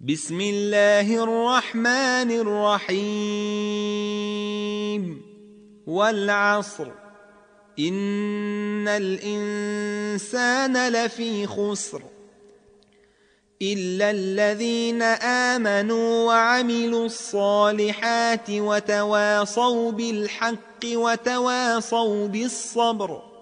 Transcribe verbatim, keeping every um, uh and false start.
بسم الله الرحمن الرحيم والعصر إن الإنسان لفي خسر إلا الذين آمنوا وعملوا الصالحات وتواصوا بالحق وتواصوا بالصبر